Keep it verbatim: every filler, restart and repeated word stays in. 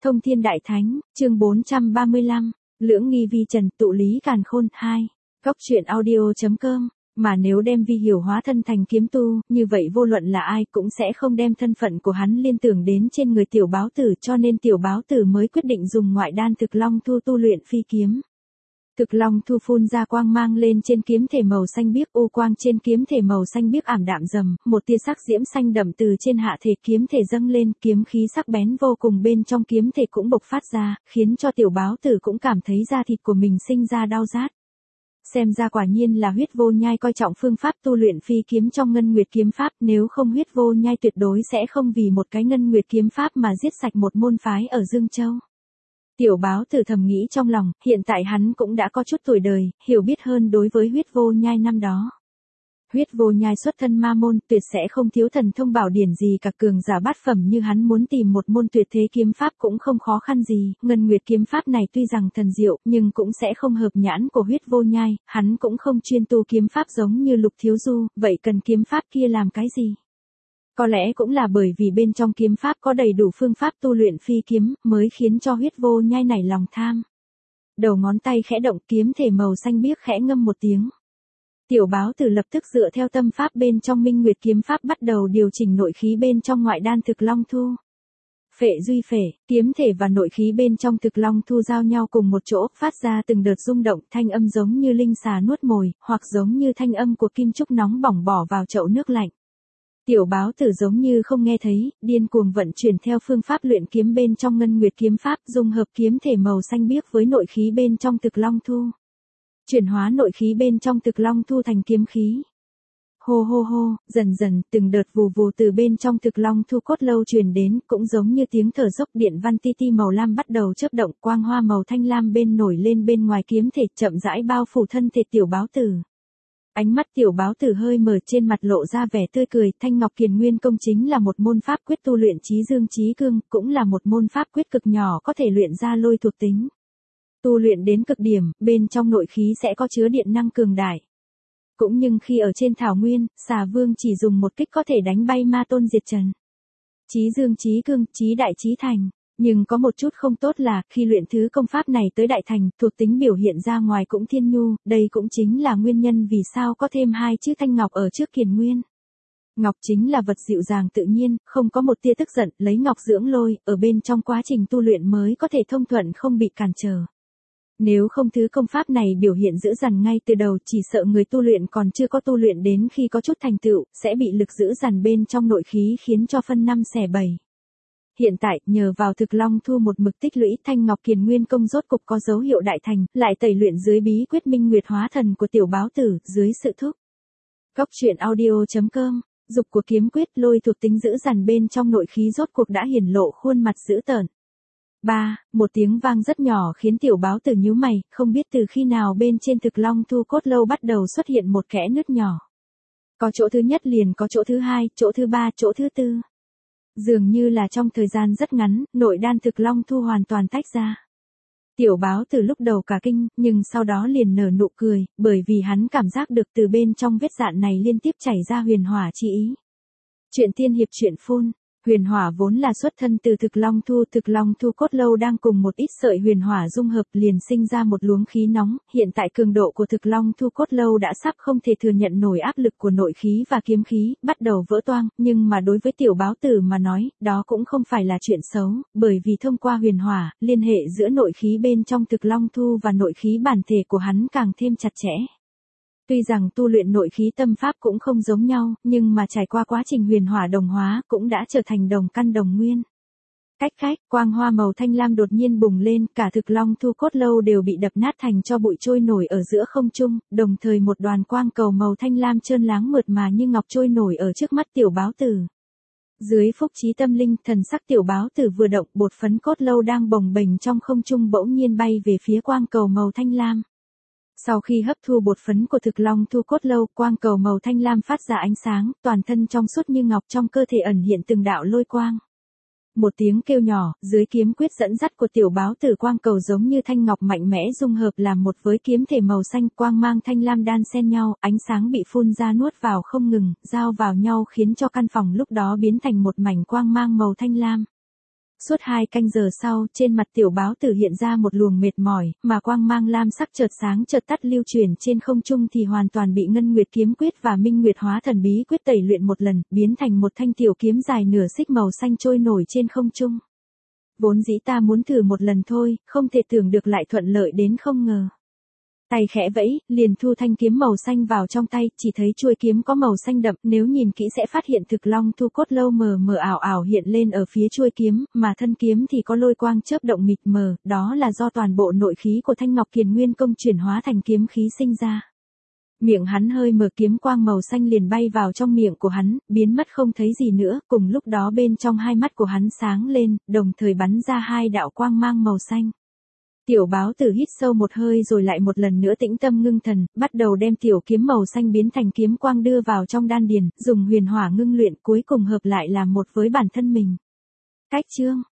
Thông Thiên Đại Thánh, chương bốn trăm ba mươi lăm, Lưỡng nghi vi trần, tụ lý càn khôn, hai. Góc truyện audio.com, mà nếu đem vi hiểu hóa thân thành kiếm tu, như vậy vô luận là ai cũng sẽ không đem thân phận của hắn liên tưởng đến trên người tiểu báo tử, cho nên tiểu báo tử mới quyết định dùng ngoại đan thực long thu tu luyện phi kiếm. Thực long thu phun ra quang mang lên trên kiếm thể màu xanh biếc, u quang trên kiếm thể màu xanh biếc ảm đạm dầm, một tia sắc diễm xanh đậm từ trên hạ thể kiếm thể dâng lên, kiếm khí sắc bén vô cùng bên trong kiếm thể cũng bộc phát ra, khiến cho tiểu báo tử cũng cảm thấy da thịt của mình sinh ra đau rát. Xem ra quả nhiên là Huyết Vô Nhai coi trọng phương pháp tu luyện phi kiếm trong Ngân Nguyệt kiếm pháp, nếu không Huyết Vô Nhai tuyệt đối sẽ không vì một cái Ngân Nguyệt kiếm pháp mà giết sạch một môn phái ở Dương Châu. Tiểu báo tử thầm nghĩ trong lòng, hiện tại hắn cũng đã có chút tuổi đời, hiểu biết hơn đối với Huyết Vô Nhai năm đó. Huyết Vô Nhai xuất thân ma môn, tuyệt sẽ không thiếu thần thông bảo điển gì cả, cường giả bát phẩm như hắn muốn tìm một môn tuyệt thế kiếm pháp cũng không khó khăn gì. Ngân Nguyệt kiếm pháp này tuy rằng thần diệu, nhưng cũng sẽ không hợp nhãn của Huyết Vô Nhai, hắn cũng không chuyên tu kiếm pháp giống như Lục Thiếu Du, vậy cần kiếm pháp kia làm cái gì? Có lẽ cũng là bởi vì bên trong kiếm pháp có đầy đủ phương pháp tu luyện phi kiếm, mới khiến cho Huyết Vô Nhai nảy lòng tham. Đầu ngón tay khẽ động, kiếm thể màu xanh biếc khẽ ngâm một tiếng. Tiểu báo tử lập tức dựa theo tâm pháp bên trong Minh Nguyệt kiếm pháp bắt đầu điều chỉnh nội khí bên trong ngoại đan thực long thu. Phệ duy phệ, kiếm thể và nội khí bên trong thực long thu giao nhau cùng một chỗ, phát ra từng đợt rung động, thanh âm giống như linh xà nuốt mồi, hoặc giống như thanh âm của kim trúc nóng bỏng bỏ vào chậu nước lạnh. Tiểu báo tử giống như không nghe thấy, điên cuồng vận chuyển theo phương pháp luyện kiếm bên trong Ngân Nguyệt kiếm pháp, dung hợp kiếm thể màu xanh biếc với nội khí bên trong thực long thu. Chuyển hóa nội khí bên trong thực long thu thành kiếm khí. Hô hô hô, dần dần, từng đợt vù vù từ bên trong thực long thu cốt lâu truyền đến, cũng giống như tiếng thở dốc, điện văn ti ti màu lam bắt đầu chớp động, quang hoa màu thanh lam bên nổi lên bên ngoài kiếm thể, chậm rãi bao phủ thân thể tiểu báo tử. Ánh mắt tiểu báo tử hơi mở, trên mặt lộ ra vẻ tươi cười. Thanh Ngọc Kiền Nguyên Công chính là một môn pháp quyết tu luyện trí dương trí cương, cũng là một môn pháp quyết cực nhỏ có thể luyện ra lôi thuộc tính. Tu luyện đến cực điểm, bên trong nội khí sẽ có chứa điện năng cường đại. Cũng nhưng khi ở trên thảo nguyên, Xà Vương chỉ dùng một kích có thể đánh bay ma tôn diệt trần. Chí dương chí cương, chí đại chí thành. Nhưng có một chút không tốt là, khi luyện thứ công pháp này tới đại thành, thuộc tính biểu hiện ra ngoài cũng thiên nhu, đây cũng chính là nguyên nhân vì sao có thêm hai chữ Thanh Ngọc ở trước Kiền Nguyên. Ngọc chính là vật dịu dàng tự nhiên, không có một tia tức giận, lấy ngọc dưỡng lôi, ở bên trong quá trình tu luyện mới có thể thông thuận không bị cản trở. Nếu không thứ công pháp này biểu hiện dữ dằn ngay từ đầu, chỉ sợ người tu luyện còn chưa có tu luyện đến khi có chút thành tựu, sẽ bị lực dữ dằn bên trong nội khí khiến cho phân năm xẻ bảy. Hiện tại, nhờ vào thực long thu một mực tích lũy, Thanh Ngọc Kiền Nguyên Công rốt cục có dấu hiệu đại thành, lại tẩy luyện dưới bí quyết Minh Nguyệt hóa thần của tiểu báo tử, dưới sự thúc. Góc truyện audio.com, dục của kiếm quyết, lôi thuộc tính dữ dằn bên trong nội khí rốt cuộc đã hiển lộ khuôn mặt dữ tợn. Ba, một tiếng vang rất nhỏ khiến tiểu báo tử nhíu mày, không biết từ khi nào bên trên thực long thu cốt lâu bắt đầu xuất hiện một kẽ nứt nhỏ. Có chỗ thứ nhất liền có chỗ thứ hai, chỗ thứ ba, chỗ thứ tư. Dường như là trong thời gian rất ngắn, nội đan thực long thu hoàn toàn tách ra. Tiểu báo từ lúc đầu cả kinh, nhưng sau đó liền nở nụ cười, bởi vì hắn cảm giác được từ bên trong vết dạn này liên tiếp chảy ra huyền hỏa chi ý. Chuyện tiên hiệp truyện phun. Huyền hỏa vốn là xuất thân từ thực long thu, thực long thu cốt lâu đang cùng một ít sợi huyền hỏa dung hợp liền sinh ra một luồng khí nóng, hiện tại cường độ của thực long thu cốt lâu đã sắp không thể thừa nhận nổi áp lực của nội khí và kiếm khí, bắt đầu vỡ toang, nhưng mà đối với tiểu báo tử mà nói, đó cũng không phải là chuyện xấu, bởi vì thông qua huyền hỏa, liên hệ giữa nội khí bên trong thực long thu và nội khí bản thể của hắn càng thêm chặt chẽ. Tuy rằng tu luyện nội khí tâm pháp cũng không giống nhau, nhưng mà trải qua quá trình huyền hỏa đồng hóa cũng đã trở thành đồng căn đồng nguyên. Cách cách, quang hoa màu thanh lam đột nhiên bùng lên, cả thực long thu cốt lâu đều bị đập nát thành cho bụi trôi nổi ở giữa không trung, đồng thời một đoàn quang cầu màu thanh lam trơn láng mượt mà như ngọc trôi nổi ở trước mắt tiểu báo tử. Dưới phúc trí tâm linh, thần sắc tiểu báo tử vừa động, bột phấn cốt lâu đang bồng bềnh trong không trung bỗng nhiên bay về phía quang cầu màu thanh lam. Sau khi hấp thu bột phấn của thực long thu cốt lâu, quang cầu màu thanh lam phát ra ánh sáng, toàn thân trong suốt như ngọc, trong cơ thể ẩn hiện từng đạo lôi quang. Một tiếng kêu nhỏ, dưới kiếm quyết dẫn dắt của tiểu báo tử, quang cầu giống như thanh ngọc mạnh mẽ dung hợp làm một với kiếm thể màu xanh, quang mang thanh lam đan xen nhau, ánh sáng bị phun ra nuốt vào không ngừng, giao vào nhau khiến cho căn phòng lúc đó biến thành một mảnh quang mang màu thanh lam. Suốt hai canh giờ sau, trên mặt tiểu báo tử hiện ra một luồng mệt mỏi, mà quang mang lam sắc chợt sáng chợt tắt lưu chuyển trên không trung thì hoàn toàn bị Ngân Nguyệt kiếm quyết và Minh Nguyệt hóa thần bí quyết tẩy luyện một lần, biến thành một thanh tiểu kiếm dài nửa xích màu xanh trôi nổi trên không trung. Vốn dĩ ta muốn thử một lần thôi, không thể tưởng được lại thuận lợi đến không ngờ. Tay khẽ vẫy, liền thu thanh kiếm màu xanh vào trong tay, chỉ thấy chuôi kiếm có màu xanh đậm, nếu nhìn kỹ sẽ phát hiện thực long thu cốt lâu mờ mờ ảo ảo hiện lên ở phía chuôi kiếm, mà thân kiếm thì có lôi quang chớp động mịt mờ, đó là do toàn bộ nội khí của Thanh Ngọc Kiền Nguyên công chuyển hóa thành kiếm khí sinh ra. Miệng hắn hơi mở, kiếm quang màu xanh liền bay vào trong miệng của hắn, biến mất không thấy gì nữa, cùng lúc đó bên trong hai mắt của hắn sáng lên, đồng thời bắn ra hai đạo quang mang màu xanh. Tiểu báo tử hít sâu một hơi rồi lại một lần nữa tĩnh tâm ngưng thần, bắt đầu đem tiểu kiếm màu xanh biến thành kiếm quang đưa vào trong đan điền, dùng huyền hỏa ngưng luyện cuối cùng hợp lại làm một với bản thân mình. Cách chương